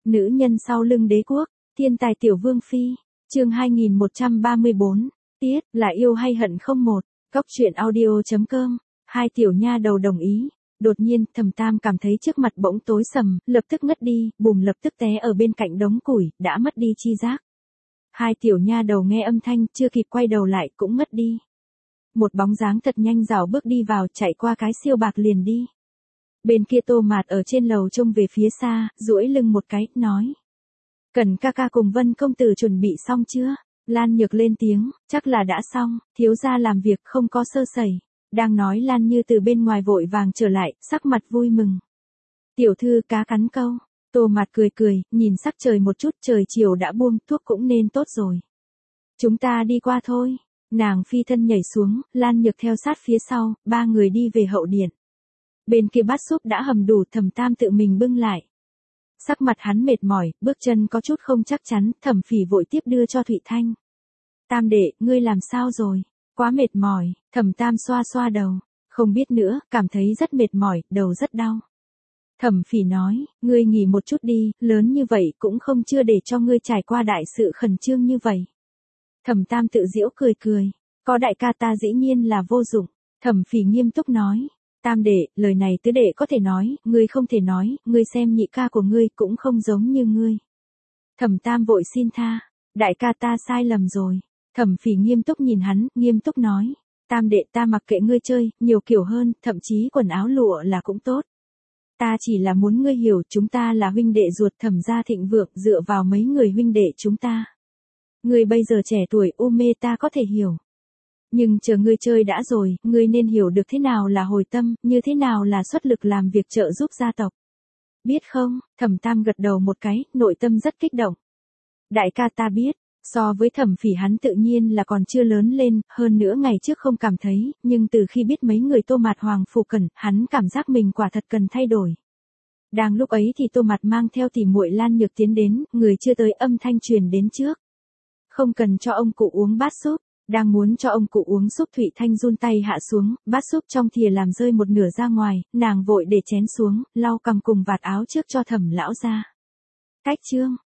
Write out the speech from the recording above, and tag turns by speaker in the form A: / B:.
A: Nữ nhân sau lưng đế quốc, thiên tài tiểu vương phi, chương 2134, tiết, là yêu hay hận không một, góc truyện audio.com, hai tiểu nha đầu đồng ý. Đột nhiên, Thẩm Tam cảm thấy trước mặt bỗng tối sầm, lập tức ngất đi, bùm lập tức té ở bên cạnh đống củi, đã mất đi chi giác. Hai tiểu nha đầu nghe âm thanh, chưa kịp quay đầu lại cũng mất đi. Một bóng dáng thật nhanh rảo bước đi vào, chạy qua cái siêu bạc liền đi. Bên kia Tô Mạt ở trên lầu trông về phía xa, duỗi lưng một cái, nói. Cần ca ca cùng Vân công tử chuẩn bị xong chưa? Lan Nhược lên tiếng, chắc là đã xong, thiếu gia làm việc không có sơ sẩy. Đang nói Lan Như từ bên ngoài vội vàng trở lại, sắc mặt vui mừng. Tiểu thư cá cắn câu. Tô Mạt cười cười, nhìn sắc trời một chút, trời chiều đã buông, thuốc cũng nên tốt rồi. Chúng ta đi qua thôi. Nàng phi thân nhảy xuống, Lan Nhược theo sát phía sau, ba người đi về hậu điện. Bên kia bát súp đã hầm đủ, Thẩm Tam tự mình bưng lại. Sắc mặt hắn mệt mỏi, bước chân có chút không chắc chắn, Thẩm Phỉ vội tiếp đưa cho Thụy Thanh. Tam đệ, ngươi làm sao rồi? Quá mệt mỏi, Thẩm Tam xoa xoa đầu. Không biết nữa, cảm thấy rất mệt mỏi, đầu rất đau. Thẩm Phỉ nói, ngươi nghỉ một chút đi, lớn như vậy cũng không chưa để cho ngươi trải qua đại sự khẩn trương như vậy. Thẩm Tam tự giễu cười cười, có đại ca ta dĩ nhiên là vô dụng. Thẩm Phỉ nghiêm túc nói, Tam đệ, lời này tứ đệ có thể nói, ngươi không thể nói, ngươi xem nhị ca của ngươi cũng không giống như ngươi. Thẩm Tam vội xin tha, đại ca ta sai lầm rồi. Thẩm Phỉ nghiêm túc nhìn hắn, nghiêm túc nói, Tam đệ ta mặc kệ ngươi chơi, nhiều kiểu hơn, thậm chí quần áo lụa là cũng tốt. Ta chỉ là muốn ngươi hiểu chúng ta là huynh đệ ruột Thẩm gia thịnh vượng dựa vào mấy người huynh đệ chúng ta. Ngươi bây giờ trẻ tuổi u mê ta có thể hiểu. Nhưng chờ ngươi chơi đã rồi, ngươi nên hiểu được thế nào là hồi tâm, như thế nào là xuất lực làm việc trợ giúp gia tộc. Biết không? Thẩm Tam gật đầu một cái, nội tâm rất kích động. Đại ca ta biết, so với Thẩm Phỉ hắn tự nhiên là còn chưa lớn lên, hơn nữa ngày trước không cảm thấy, nhưng từ khi biết mấy người Tô Mạt Hoàng Phủ Cẩn, hắn cảm giác mình quả thật cần thay đổi. Đang lúc ấy thì Tô Mạt mang theo tỷ muội Lan Nhược tiến đến, người chưa tới âm thanh truyền đến trước. Không cần cho ông cụ uống bát súp. Đang muốn cho ông cụ uống súp, Thụy Thanh run tay hạ xuống, bát súp trong thìa làm rơi một nửa ra ngoài, nàng vội để chén xuống, lau cằm cùng vạt áo trước cho Thẩm lão ra. Cách chương,